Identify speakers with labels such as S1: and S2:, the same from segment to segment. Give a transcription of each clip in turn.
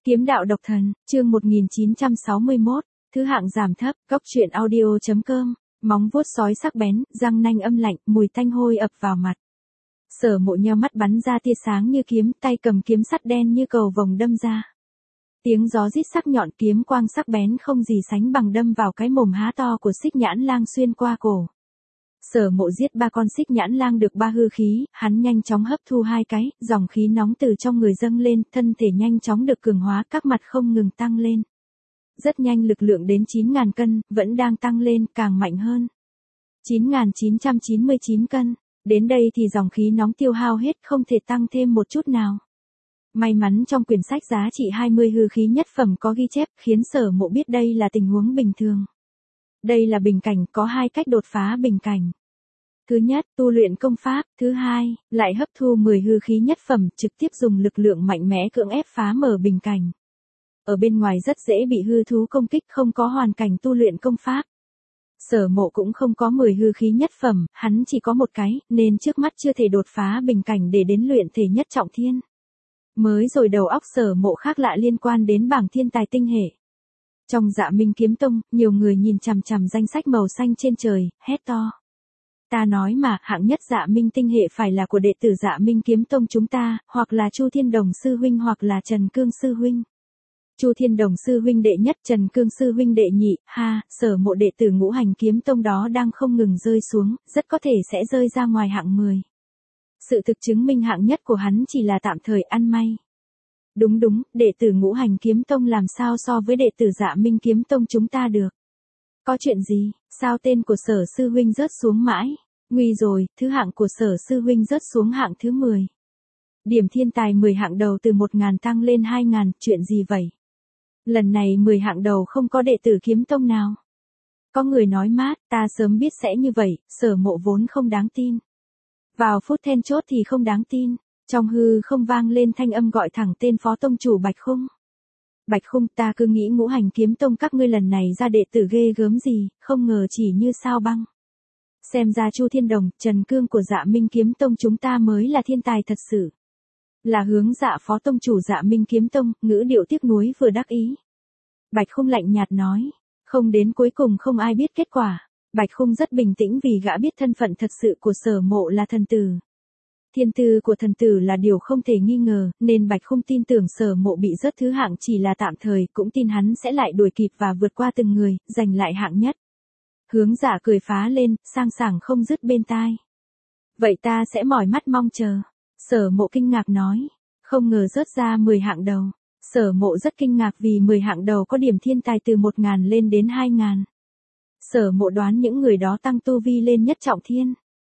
S1: Kiếm đạo độc thần, chương 1961, thứ hạng giảm thấp, góc truyện audio.com, móng vuốt sói sắc bén, răng nanh âm lạnh, mùi tanh hôi ập vào mặt. Sở Mộ nheo mắt bắn ra tia sáng như kiếm, tay cầm kiếm sắt đen như cầu vồng đâm ra. Tiếng gió rít sắc nhọn, kiếm quang sắc bén không gì sánh bằng đâm vào cái mồm há to của Xích Nhãn Lang xuyên qua cổ. Sở Mộ giết 3 con Xích Nhãn Lang được 3 hư khí, hắn nhanh chóng hấp thu 2 cái, dòng khí nóng từ trong người dâng lên, thân thể nhanh chóng được cường hóa, các mặt không ngừng tăng lên. Rất nhanh lực lượng đến 9.000 cân, vẫn đang tăng lên, càng mạnh hơn. 9.999 cân, đến đây thì dòng khí nóng tiêu hao hết, không thể tăng thêm một chút nào. May mắn trong quyển sách giá trị 20 hư khí nhất phẩm có ghi chép, khiến Sở Mộ biết đây là tình huống bình thường. Đây là bình cảnh, có 2 cách đột phá bình cảnh. Thứ nhất, tu luyện công pháp, thứ hai, lại hấp thu 10 hư khí nhất phẩm, trực tiếp dùng lực lượng mạnh mẽ cưỡng ép phá mở bình cảnh. Ở bên ngoài rất dễ bị hư thú công kích, không có hoàn cảnh tu luyện công pháp. Sở Mộ cũng không có 10 hư khí nhất phẩm, hắn chỉ có 1 cái, nên trước mắt chưa thể đột phá bình cảnh để đến luyện thể nhất trọng thiên. Mới rồi đầu óc Sở Mộ khác lạ liên quan đến bảng thiên tài tinh hệ. Trong Dạ Minh Kiếm Tông, nhiều người nhìn chằm chằm danh sách màu xanh trên trời, hét to. Ta nói mà, hạng nhất Dạ Minh tinh hệ phải là của đệ tử Dạ Minh Kiếm Tông chúng ta, hoặc là Chu Thiên Đồng sư huynh hoặc là Trần Cương sư huynh. Chu Thiên Đồng sư huynh đệ nhất, Trần Cương sư huynh đệ nhị, ha, Sở Mộ đệ tử Ngũ Hành Kiếm Tông đó đang không ngừng rơi xuống, rất có thể sẽ rơi ra ngoài hạng 10. Sự thực chứng minh hạng nhất của hắn chỉ là tạm thời ăn may. Đúng, đệ tử Ngũ Hành Kiếm Tông làm sao so với đệ tử Dạ Minh Kiếm Tông chúng ta được. Có chuyện gì, sao tên của Sở sư huynh rớt xuống mãi? Nguy rồi, thứ hạng của Sở sư huynh rớt xuống hạng thứ 10. Điểm thiên tài 10 hạng đầu từ 1.000 tăng lên 2.000, chuyện gì vậy? Lần này 10 hạng đầu không có đệ tử Kiếm Tông nào. Có người nói mát, ta sớm biết sẽ như vậy, Sở Mộ vốn không đáng tin. Vào phút then chốt thì không đáng tin. Trong hư không vang lên thanh âm gọi thẳng tên phó tông chủ Bạch Khung. Bạch Khung, ta cứ nghĩ Ngũ Hành Kiếm Tông các ngươi lần này ra đệ tử ghê gớm gì, không ngờ chỉ như sao băng. Xem ra Chu Thiên Đồng, Trần Cương của Dạ Minh Kiếm Tông chúng ta mới là thiên tài thật sự. Là hướng dạ phó tông chủ Dạ Minh Kiếm Tông, ngữ điệu tiếc nuối vừa đắc ý. Bạch Khung lạnh nhạt nói, không đến cuối cùng không ai biết kết quả. Bạch Khung rất bình tĩnh vì gã biết thân phận thật sự của Sở Mộ là thần tử. Thiên tư của thần tử là điều không thể nghi ngờ, nên Bạch Khung tin tưởng Sở Mộ bị rớt thứ hạng chỉ là tạm thời, cũng tin hắn sẽ lại đuổi kịp và vượt qua từng người, giành lại hạng nhất. Hướng Dạ cười phá lên, sang sảng không dứt bên tai. Vậy ta sẽ mỏi mắt mong chờ. Sở Mộ kinh ngạc nói, không ngờ rớt ra 10 hạng đầu. Sở Mộ rất kinh ngạc vì 10 hạng đầu có điểm thiên tài từ 1.000 lên đến 2.000. Sở Mộ đoán những người đó tăng tu vi lên nhất trọng thiên.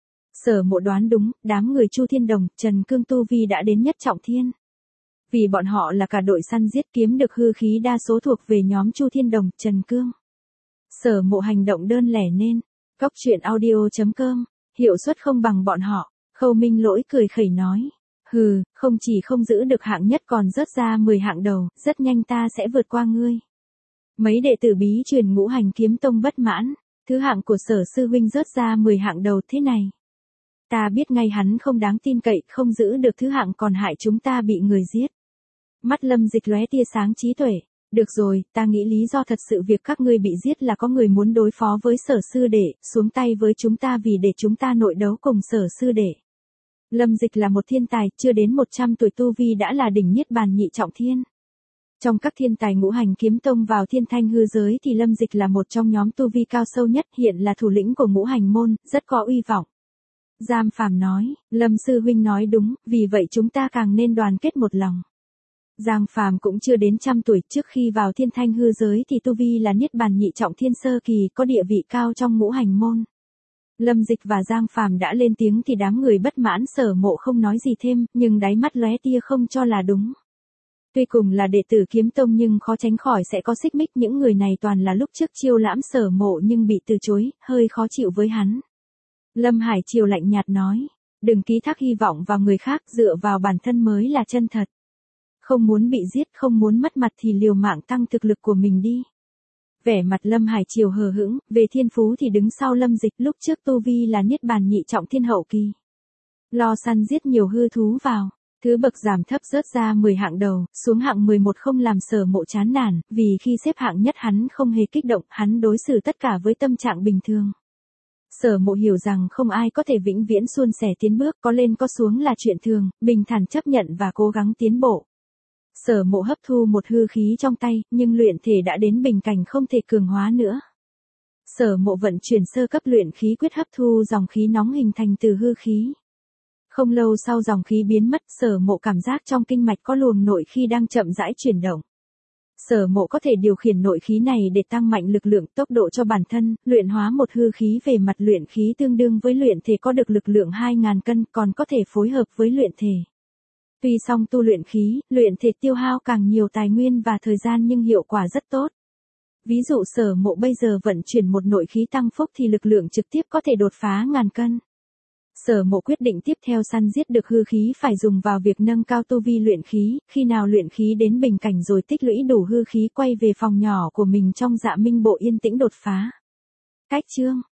S1: Sở Mộ đoán đúng, đám người Chu Thiên Đồng, Trần Cương tu vi đã đến nhất trọng thiên. Vì bọn họ là cả đội săn giết kiếm được hư khí đa số thuộc về nhóm Chu Thiên Đồng, Trần Cương. Sở Mộ hành động đơn lẻ nên, góc truyện audio.com, hiệu suất không bằng bọn họ. Khâu Minh Lỗi cười khẩy nói, hừ, không chỉ không giữ được hạng nhất còn rớt ra 10 hạng đầu, rất nhanh ta sẽ vượt qua ngươi. Mấy đệ tử bí truyền Ngũ Hành Kiếm Tông bất mãn, thứ hạng của Sở sư huynh rớt ra 10 hạng đầu thế này. Ta biết ngay hắn không đáng tin cậy, không giữ được thứ hạng còn hại chúng ta bị người giết. Mắt Lâm Dịch lóe tia sáng trí tuệ. Được rồi, ta nghĩ lý do thật sự việc các ngươi bị giết là có người muốn đối phó với Sở sư đệ, xuống tay với chúng ta vì để chúng ta nội đấu cùng Sở sư đệ. Lâm Dịch là một thiên tài, chưa đến 100 tuổi tu vi đã là đỉnh niết bàn nhị trọng thiên. Trong các thiên tài Ngũ Hành Kiếm Tông vào thiên thanh hư giới thì Lâm Dịch là một trong nhóm tu vi cao sâu nhất, hiện là thủ lĩnh của Ngũ Hành môn, rất có uy vọng. Giam Phàm nói, Lâm sư huynh nói đúng, vì vậy chúng ta càng nên đoàn kết một lòng. Giang Phàm cũng chưa đến 100 tuổi, trước khi vào thiên thanh hư giới thì tu vi là niết bàn nhị trọng thiên sơ kỳ, có địa vị cao trong Ngũ Hành môn. Lâm Dịch và Giang Phàm đã lên tiếng thì đám người bất mãn. Sở Mộ không nói gì thêm, nhưng đáy mắt lóe tia không cho là đúng. Tuy cùng là đệ tử Kiếm Tông nhưng khó tránh khỏi sẽ có xích mích, những người này toàn là lúc trước chiêu lãm Sở Mộ nhưng bị từ chối, hơi khó chịu với hắn. Lâm Hải Triều lạnh nhạt nói, đừng ký thác hy vọng vào người khác, dựa vào bản thân mới là chân thật. Không muốn bị giết, không muốn mất mặt thì liều mạng tăng thực lực của mình đi. Vẻ mặt Lâm Hải Triều hờ hững, về thiên phú thì đứng sau Lâm Dịch, lúc trước tu vi là niết bàn nhị trọng thiên hậu kỳ. Lo săn giết nhiều hư thú vào, Thứ bậc giảm thấp rớt ra 10 hạng đầu, xuống hạng 11 không làm Sở Mộ chán nản, vì khi xếp hạng nhất hắn không hề kích động, hắn đối xử tất cả với tâm trạng bình thường. Sở Mộ hiểu rằng không ai có thể vĩnh viễn suôn sẻ tiến bước, có lên có xuống là chuyện thường, bình thản chấp nhận và cố gắng tiến bộ. Sở Mộ hấp thu một hư khí trong tay, nhưng luyện thể đã đến bình cảnh không thể cường hóa nữa. Sở Mộ vận chuyển sơ cấp luyện khí quyết hấp thu dòng khí nóng hình thành từ hư khí. Không lâu sau dòng khí biến mất, Sở Mộ cảm giác trong kinh mạch có luồng nội khí đang chậm rãi chuyển động. Sở Mộ có thể điều khiển nội khí này để tăng mạnh lực lượng tốc độ cho bản thân, luyện hóa một hư khí về mặt luyện khí tương đương với luyện thể có được lực lượng 2.000 cân, còn có thể phối hợp với luyện thể. Tuy song tu luyện khí, luyện thể tiêu hao càng nhiều tài nguyên và thời gian nhưng hiệu quả rất tốt. Ví dụ Sở Mộ bây giờ vận chuyển một nội khí tăng phúc thì lực lượng trực tiếp có thể đột phá 1000 cân. Sở Mộ quyết định tiếp theo săn giết được hư khí phải dùng vào việc nâng cao tu vi luyện khí, khi nào luyện khí đến bình cảnh rồi tích lũy đủ hư khí quay về phòng nhỏ của mình trong Dạ Minh Bộ yên tĩnh đột phá. Cách chương